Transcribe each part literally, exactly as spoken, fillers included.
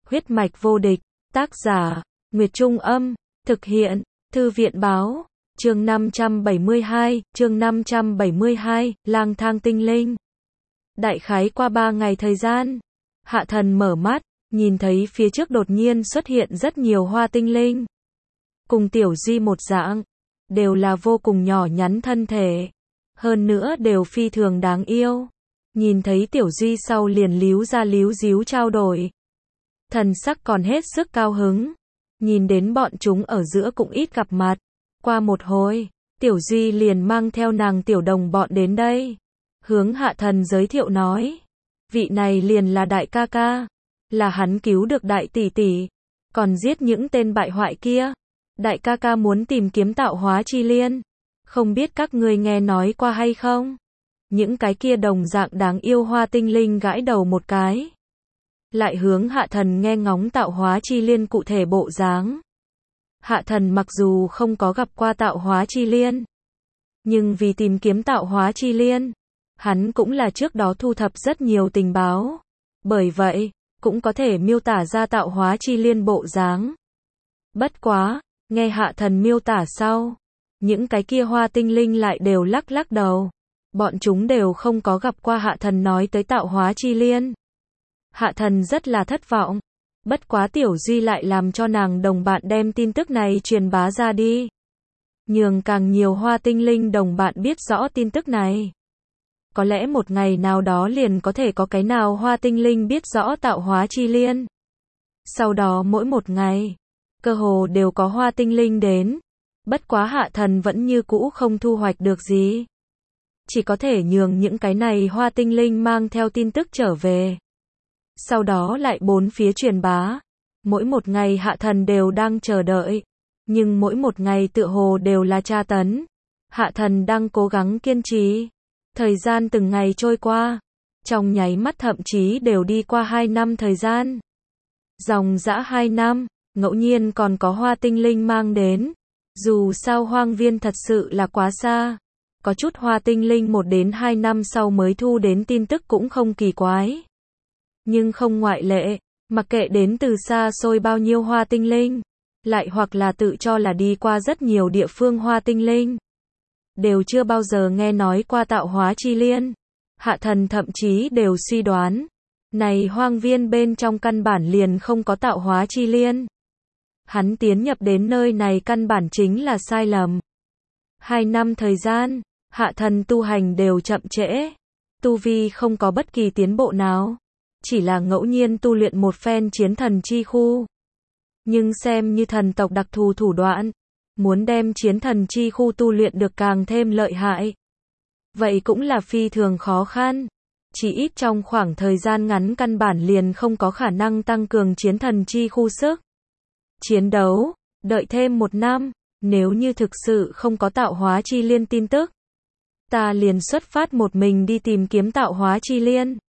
Huyết mạch vô địch, tác giả, Nguyệt Trung Âm, thực hiện, Thư viện Báo, chương năm trăm bảy mươi hai, chương năm trăm bảy mươi hai, lang thang tinh linh. Đại khái qua ba ngày thời gian, Hạ Thần mở mắt, nhìn thấy phía trước đột nhiên xuất hiện rất nhiều hoa tinh linh. Cùng Tiểu Duy một dạng, đều là vô cùng nhỏ nhắn thân thể, hơn nữa đều phi thường đáng yêu. Nhìn thấy Tiểu Duy sau liền líu ra líu díu trao đổi. Thần sắc còn hết sức cao hứng. Nhìn đến bọn chúng ở giữa cũng ít gặp mặt. Qua một hồi, Tiểu Duy liền mang theo nàng tiểu đồng bọn đến đây. Hướng Hạ Thần giới thiệu nói. Vị này liền là đại ca ca. Là hắn cứu được đại tỷ tỷ. Còn giết những tên bại hoại kia. Đại ca ca muốn tìm kiếm tạo hóa chi liên. Không biết các ngươi nghe nói qua hay không? Những cái kia đồng dạng đáng yêu hoa tinh linh gãi đầu một cái. Lại hướng Hạ Thần nghe ngóng tạo hóa chi liên cụ thể bộ dáng. Hạ Thần mặc dù không có gặp qua tạo hóa chi liên, nhưng vì tìm kiếm tạo hóa chi liên, hắn cũng là trước đó thu thập rất nhiều tình báo. Bởi vậy, cũng có thể miêu tả ra tạo hóa chi liên bộ dáng. Bất quá, nghe Hạ Thần miêu tả sau, những cái kia hoa tinh linh lại đều lắc lắc đầu. Bọn chúng đều không có gặp qua Hạ Thần nói tới tạo hóa chi liên. Hạ Thần rất là thất vọng. Bất quá Tiểu Duy lại làm cho nàng đồng bạn đem tin tức này truyền bá ra đi. Nhường càng nhiều hoa tinh linh đồng bạn biết rõ tin tức này. Có lẽ một ngày nào đó liền có thể có cái nào hoa tinh linh biết rõ tạo hóa chi liên. Sau đó mỗi một ngày, cơ hồ đều có hoa tinh linh đến. Bất quá Hạ Thần vẫn như cũ không thu hoạch được gì. Chỉ có thể nhường những cái này hoa tinh linh mang theo tin tức trở về. Sau đó lại bốn phía truyền bá. Mỗi một ngày Hạ Thần đều đang chờ đợi. Nhưng mỗi một ngày tựa hồ đều là tra tấn. Hạ Thần đang cố gắng kiên trì. Thời gian từng ngày trôi qua. Trong nháy mắt thậm chí đều đi qua hai năm thời gian. Dòng dã hai năm, ngẫu nhiên còn có hoa tinh linh mang đến. Dù sao hoang viên thật sự là quá xa. Có chút hoa tinh linh một đến hai năm sau mới thu đến tin tức cũng không kỳ quái. Nhưng không ngoại lệ, mặc kệ đến từ xa xôi bao nhiêu hoa tinh linh, lại hoặc là tự cho là đi qua rất nhiều địa phương hoa tinh linh, đều chưa bao giờ nghe nói qua tạo hóa chi liên. Hạ Thần thậm chí đều suy đoán, này hoang viên bên trong căn bản liền không có tạo hóa chi liên. Hắn tiến nhập đến nơi này căn bản chính là sai lầm. Hai năm thời gian, Hạ Thần tu hành đều chậm trễ, tu vi không có bất kỳ tiến bộ nào, chỉ là ngẫu nhiên tu luyện một phen chiến thần chi khu. Nhưng xem như thần tộc đặc thù thủ đoạn, muốn đem chiến thần chi khu tu luyện được càng thêm lợi hại, vậy cũng là phi thường khó khăn. Chỉ ít trong khoảng thời gian ngắn căn bản liền không có khả năng tăng cường chiến thần chi khu sức chiến đấu. Đợi thêm một năm, nếu như thực sự không có tạo hóa chi liên tin tức, ta liền xuất phát một mình đi tìm kiếm tạo hóa chi liên.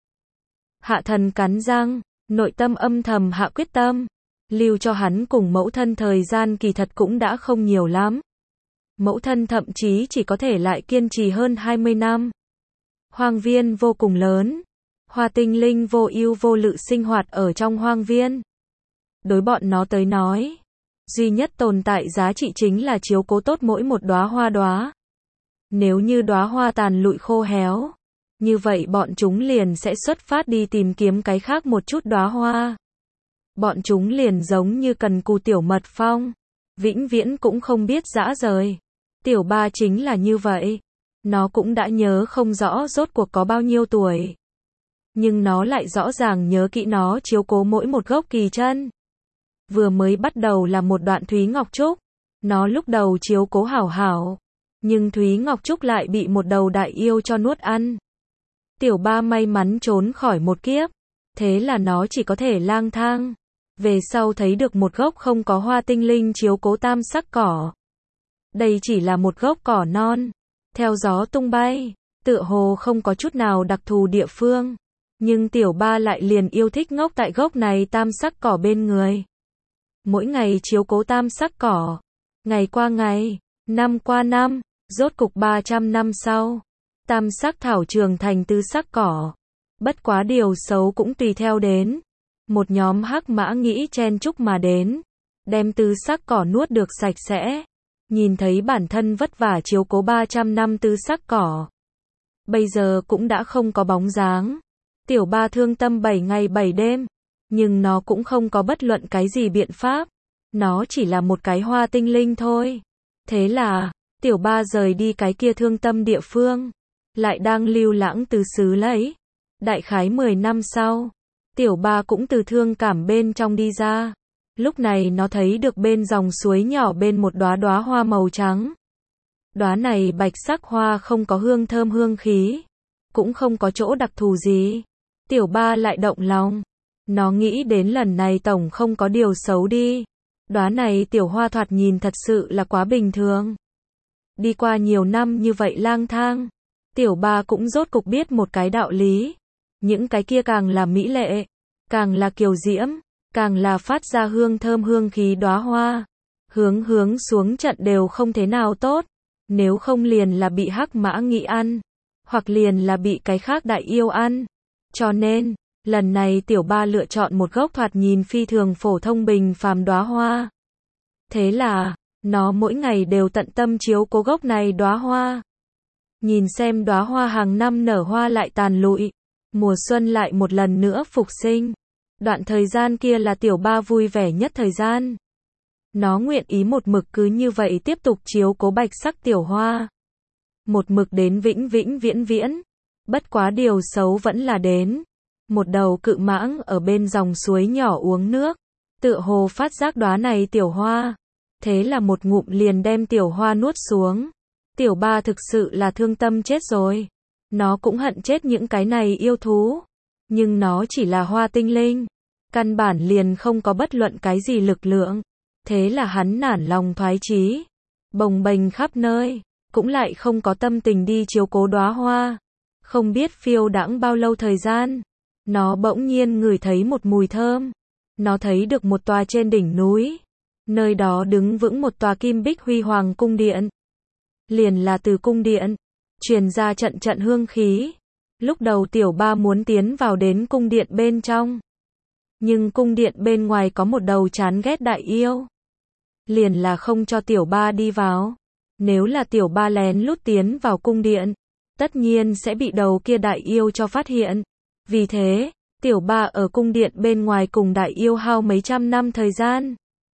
Hạ Thần cắn răng, nội tâm âm thầm hạ quyết tâm. Lưu cho hắn cùng mẫu thân thời gian kỳ thật cũng đã không nhiều lắm. Mẫu thân thậm chí chỉ có thể lại kiên trì hơn hai mươi năm. Hoang viên vô cùng lớn. Hoa tinh linh vô ưu vô lự sinh hoạt ở trong hoang viên. Đối bọn nó tới nói, duy nhất tồn tại giá trị chính là chiếu cố tốt mỗi một đóa hoa đóa. Nếu như đóa hoa tàn lụi khô héo, như vậy bọn chúng liền sẽ xuất phát đi tìm kiếm cái khác một chút đóa hoa. Bọn chúng liền giống như cần cù tiểu mật phong, vĩnh viễn cũng không biết dã rời. Tiểu Ba chính là như vậy. Nó cũng đã nhớ không rõ rốt cuộc có bao nhiêu tuổi. Nhưng nó lại rõ ràng nhớ kỹ nó chiếu cố mỗi một gốc kỳ chân. Vừa mới bắt đầu là một đoạn Thúy Ngọc Trúc. Nó lúc đầu chiếu cố hảo hảo. Nhưng Thúy Ngọc Trúc lại bị một đầu đại yêu cho nuốt ăn. Tiểu Ba may mắn trốn khỏi một kiếp. Thế là nó chỉ có thể lang thang. Về sau thấy được một gốc không có hoa tinh linh chiếu cố tam sắc cỏ. Đây chỉ là một gốc cỏ non. Theo gió tung bay. Tựa hồ không có chút nào đặc thù địa phương. Nhưng Tiểu Ba lại liền yêu thích ngốc tại gốc này tam sắc cỏ bên người. Mỗi ngày chiếu cố tam sắc cỏ. Ngày qua ngày, năm qua năm, rốt cục ba trăm năm sau. Tam sắc thảo trường thành tứ sắc cỏ. Bất quá điều xấu cũng tùy theo đến. một nhóm hắc mã nghĩ chen chúc mà đến, đem tứ sắc cỏ nuốt được sạch sẽ. Nhìn thấy bản thân vất vả chiếu cố ba trăm năm tứ sắc cỏ, bây giờ cũng đã không có bóng dáng. Tiểu ba thương tâm bảy ngày bảy đêm, nhưng nó cũng không có bất luận cái gì biện pháp. Nó chỉ là một cái hoa tinh linh thôi. Thế là, tiểu ba rời đi cái kia thương tâm địa phương, lại đang lưu lãng tứ xứ lấy. Đại khái mười năm sau, tiểu ba cũng từ thương cảm bên trong đi ra. Lúc này nó thấy được bên dòng suối nhỏ bên một đóa đóa hoa màu trắng. Đóa này bạch sắc hoa không có hương thơm hương khí, cũng không có chỗ đặc thù gì. Tiểu ba lại động lòng. Nó nghĩ đến lần này tổng không có điều xấu đi. Đóa này tiểu hoa thoạt nhìn thật sự là quá bình thường. Đi qua nhiều năm như vậy lang thang, tiểu ba cũng rốt cục biết một cái đạo lý. Những cái kia càng là mỹ lệ, càng là kiều diễm, càng là phát ra hương thơm hương khí đóa hoa, hướng hướng xuống trận đều không thế nào tốt. Nếu không liền là bị hắc mã nghị ăn, hoặc liền là bị cái khác đại yêu ăn. Cho nên, lần này tiểu ba lựa chọn một gốc thoạt nhìn phi thường phổ thông bình phàm đóa hoa. Thế là, nó mỗi ngày đều tận tâm chiếu cố gốc này đóa hoa. Nhìn xem đóa hoa hàng năm nở hoa lại tàn lụi, mùa xuân lại một lần nữa phục sinh. Đoạn thời gian kia là tiểu ba vui vẻ nhất thời gian. Nó nguyện ý một mực cứ như vậy tiếp tục chiếu cố bạch sắc tiểu hoa. Một mực đến vĩnh vĩnh viễn viễn. Bất quá điều xấu vẫn là đến. Một đầu cự mãng ở bên dòng suối nhỏ uống nước, tựa hồ phát giác đóa này tiểu hoa. Thế là một ngụm liền đem tiểu hoa nuốt xuống. Tiểu ba thực sự là thương tâm chết rồi. Nó cũng hận chết những cái này yêu thú. Nhưng nó chỉ là hoa tinh linh. Căn bản liền không có bất luận cái gì lực lượng. Thế là hắn nản lòng thoái chí, bồng bềnh khắp nơi, cũng lại không có tâm tình đi chiếu cố đóa hoa. Không biết phiêu đãng bao lâu thời gian, nó bỗng nhiên ngửi thấy một mùi thơm. Nó thấy được một tòa trên đỉnh núi, nơi đó đứng vững một tòa kim bích huy hoàng cung điện. Liền là từ cung điện, truyền ra trận trận hương khí. Lúc đầu tiểu ba muốn tiến vào đến cung điện bên trong. Nhưng cung điện bên ngoài có một đầu chán ghét đại yêu. Liền là không cho tiểu ba đi vào. Nếu là tiểu ba lén lút tiến vào cung điện, tất nhiên sẽ bị đầu kia đại yêu cho phát hiện. Vì thế, tiểu ba ở cung điện bên ngoài cùng đại yêu hao mấy trăm năm thời gian.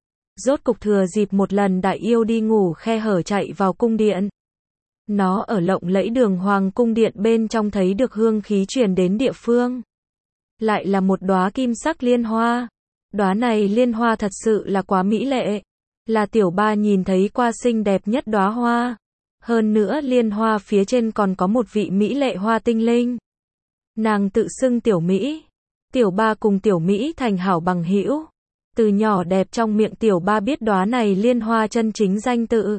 Rốt cục thừa dịp một lần đại yêu đi ngủ khe hở chạy vào cung điện. Nó ở lộng lẫy đường hoàng cung điện bên trong thấy được hương khí truyền đến địa phương. Lại là một đóa kim sắc liên hoa. Đóa này liên hoa thật sự là quá mỹ lệ. Là tiểu ba nhìn thấy qua xinh đẹp nhất đóa hoa. Hơn nữa liên hoa phía trên còn có một vị mỹ lệ hoa tinh linh. Nàng tự xưng tiểu Mỹ. Tiểu ba cùng tiểu Mỹ thành hảo bằng hữu. Từ nhỏ đẹp trong miệng tiểu ba biết đóa này liên hoa chân chính danh tự.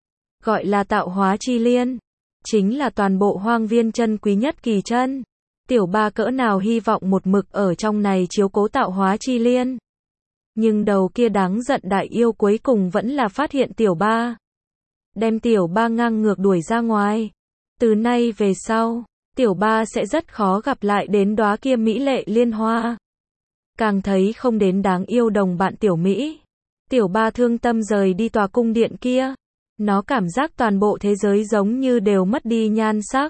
Gọi là tạo hóa chi liên. Chính là toàn bộ hoang viên chân quý nhất kỳ chân. Tiểu ba cỡ nào hy vọng một mực ở trong này chiếu cố tạo hóa chi liên. Nhưng đầu kia đáng giận đại yêu cuối cùng vẫn là phát hiện tiểu ba. Đem tiểu ba ngang ngược đuổi ra ngoài. Từ nay về sau, tiểu ba sẽ rất khó gặp lại đến đóa kia mỹ lệ liên hoa. Càng thấy không đến đáng yêu đồng bạn tiểu Mỹ. Tiểu ba thương tâm rời đi tòa cung điện kia. Nó cảm giác toàn bộ thế giới giống như đều mất đi nhan sắc.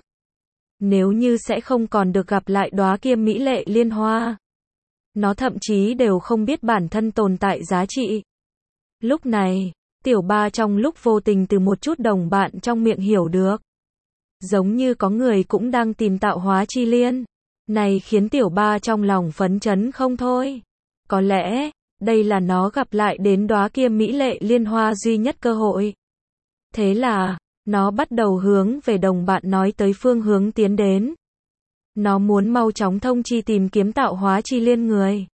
Nếu như sẽ không còn được gặp lại đóa kia mỹ lệ liên hoa. Nó thậm chí đều không biết bản thân tồn tại giá trị. Lúc này, tiểu ba trong lúc vô tình từ một chút đồng bạn trong miệng hiểu được. Giống như có người cũng đang tìm tạo hóa chi liên. Này khiến tiểu ba trong lòng phấn chấn không thôi. Có lẽ, đây là nó gặp lại đến đóa kia mỹ lệ liên hoa duy nhất cơ hội. Thế là, nó bắt đầu hướng về đồng bạn nói tới phương hướng tiến đến. Nó muốn mau chóng thông chi tìm kiếm tạo hóa chi liên người.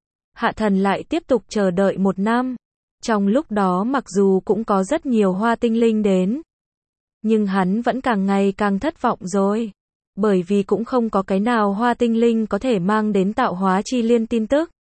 Hạ thần lại tiếp tục chờ đợi một năm. Trong lúc đó mặc dù cũng có rất nhiều hoa tinh linh đến. Nhưng hắn vẫn càng ngày càng thất vọng rồi. Bởi vì cũng không có cái nào hoa tinh linh có thể mang đến tạo hóa chi liên tin tức.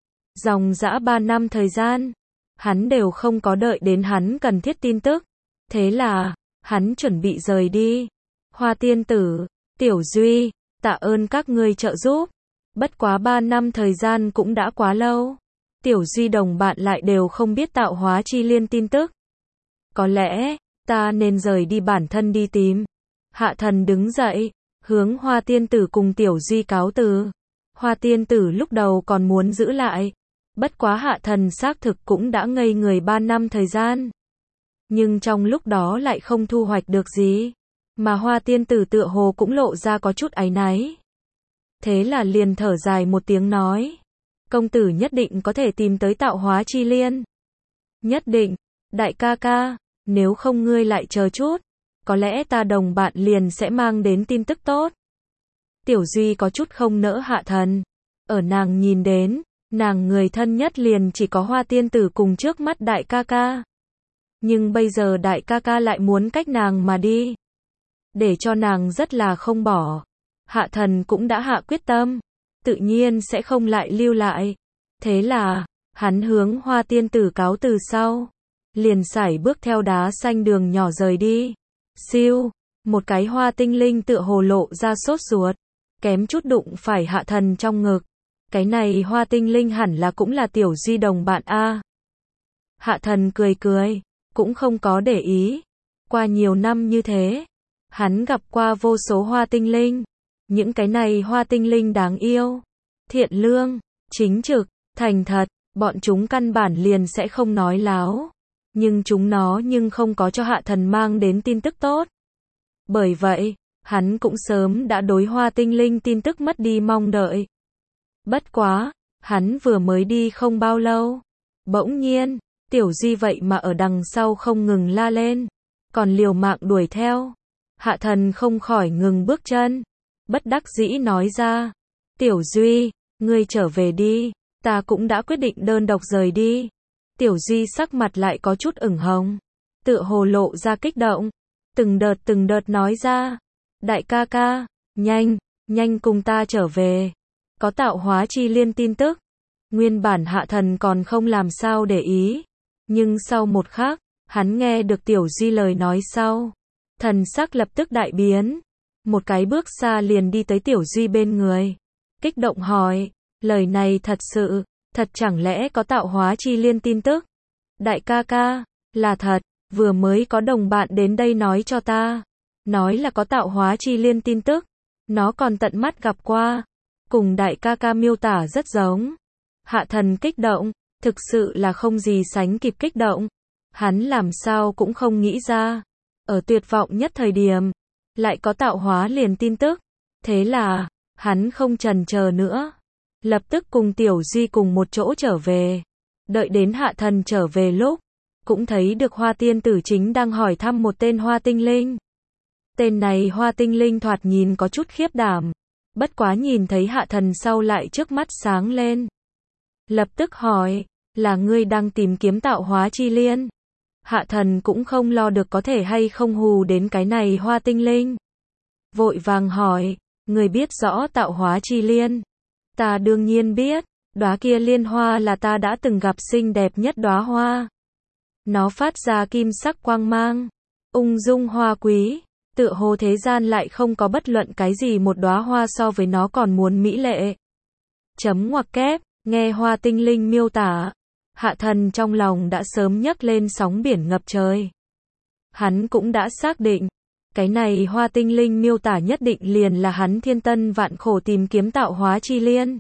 Dòng dã ba năm thời gian, hắn đều không có đợi đến hắn cần thiết tin tức. Thế là, hắn chuẩn bị rời đi. Hoa tiên tử, tiểu Duy, tạ ơn các ngươi trợ giúp. Bất quá ba năm thời gian cũng đã quá lâu. Tiểu Duy đồng bạn lại đều không biết tạo hóa chi liên tin tức. Có lẽ, ta nên rời đi bản thân đi tìm. Hạ thần đứng dậy, hướng Hoa tiên tử cùng Tiểu Duy cáo từ. Hoa tiên tử lúc đầu còn muốn giữ lại. Bất quá hạ thần xác thực cũng đã ngây người ba năm thời gian. Nhưng trong lúc đó lại không thu hoạch được gì. Mà Hoa tiên tử tựa hồ cũng lộ ra có chút áy náy. Thế là liền thở dài một tiếng nói. Công tử nhất định có thể tìm tới tạo hóa chi liên. Nhất định, đại ca ca, nếu không ngươi lại chờ chút. Có lẽ ta đồng bạn liền sẽ mang đến tin tức tốt. Tiểu Duy có chút không nỡ hạ thần. Ở nàng nhìn đến, nàng người thân nhất liền chỉ có Hoa tiên tử cùng trước mắt đại ca ca. Nhưng bây giờ đại ca ca lại muốn cách nàng mà đi. Để cho nàng rất là không bỏ. Hạ thần cũng đã hạ quyết tâm. Tự nhiên sẽ không lại lưu lại. Thế là, hắn hướng Hoa tiên tử cáo từ sau. Liền sải bước theo đá xanh đường nhỏ rời đi. Siêu, một cái hoa tinh linh tựa hồ lộ ra sốt ruột. Kém chút đụng phải hạ thần trong ngực. Cái này hoa tinh linh hẳn là cũng là Tiểu Duy đồng bạn a. Hạ thần cười cười, cũng không có để ý. Qua nhiều năm như thế, hắn gặp qua vô số hoa tinh linh. Những cái này hoa tinh linh đáng yêu, thiện lương, chính trực, thành thật, bọn chúng căn bản liền sẽ không nói láo. Nhưng chúng nó nhưng không có cho hạ thần mang đến tin tức tốt. Bởi vậy, hắn cũng sớm đã đối hoa tinh linh tin tức mất đi mong đợi. Bất quá, hắn vừa mới đi không bao lâu. Bỗng nhiên, Tiểu Duy vậy mà ở đằng sau không ngừng la lên. Còn liều mạng đuổi theo. Hạ thần không khỏi ngừng bước chân. Bất đắc dĩ nói ra. Tiểu Duy, ngươi trở về đi. Ta cũng đã quyết định đơn độc rời đi. Tiểu Duy sắc mặt lại có chút ửng hồng. Tựa hồ lộ ra kích động. Từng đợt từng đợt nói ra. Đại ca ca, nhanh, nhanh cùng ta trở về. Có tạo hóa chi liên tin tức. Nguyên bản hạ thần còn không làm sao để ý. Nhưng sau một khắc, hắn nghe được Tiểu Duy lời nói sau. Thần sắc lập tức đại biến. Một cái bước xa liền đi tới Tiểu Duy bên người. Kích động hỏi, lời này thật sự, thật chẳng lẽ có tạo hóa chi liên tin tức? Đại ca ca, là thật, vừa mới có đồng bạn đến đây nói cho ta. Nói là có tạo hóa chi liên tin tức. Nó còn tận mắt gặp qua. Cùng đại ca ca miêu tả rất giống. Hạ thần kích động, thực sự là không gì sánh kịp kích động. Hắn làm sao cũng không nghĩ ra. Ở tuyệt vọng nhất thời điểm, lại có tạo hóa liền tin tức. Thế là, hắn không chần chờ nữa. Lập tức cùng Tiểu Duy cùng một chỗ trở về. Đợi đến hạ thần trở về lúc, cũng thấy được Hoa tiên tử chính đang hỏi thăm một tên hoa tinh linh. Tên này hoa tinh linh thoạt nhìn có chút khiếp đảm. Bất quá nhìn thấy hạ thần sau lại trước mắt sáng lên. Lập tức hỏi, là ngươi đang tìm kiếm tạo hóa chi liên? Hạ thần cũng không lo được có thể hay không hù đến cái này hoa tinh linh. Vội vàng hỏi, ngươi biết rõ tạo hóa chi liên? Ta đương nhiên biết, đóa kia liên hoa là ta đã từng gặp xinh đẹp nhất đóa hoa. Nó phát ra kim sắc quang mang, ung dung hoa quý, tựa hồ thế gian lại không có bất luận cái gì một đóa hoa so với nó còn muốn mỹ lệ. Chấm ngoặc kép, nghe hoa tinh linh miêu tả, hạ thần trong lòng đã sớm nhấc lên sóng biển ngập trời. Hắn cũng đã xác định, cái này hoa tinh linh miêu tả nhất định liền là hắn thiên tân vạn khổ tìm kiếm tạo hóa chi liên.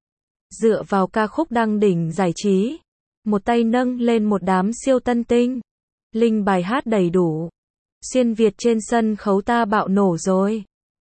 Dựa vào ca khúc đăng đỉnh giải trí, một tay nâng lên một đám siêu tân tinh. Linh bài hát đầy đủ. Xuyên Việt trên sân khấu ta bạo nổ rồi.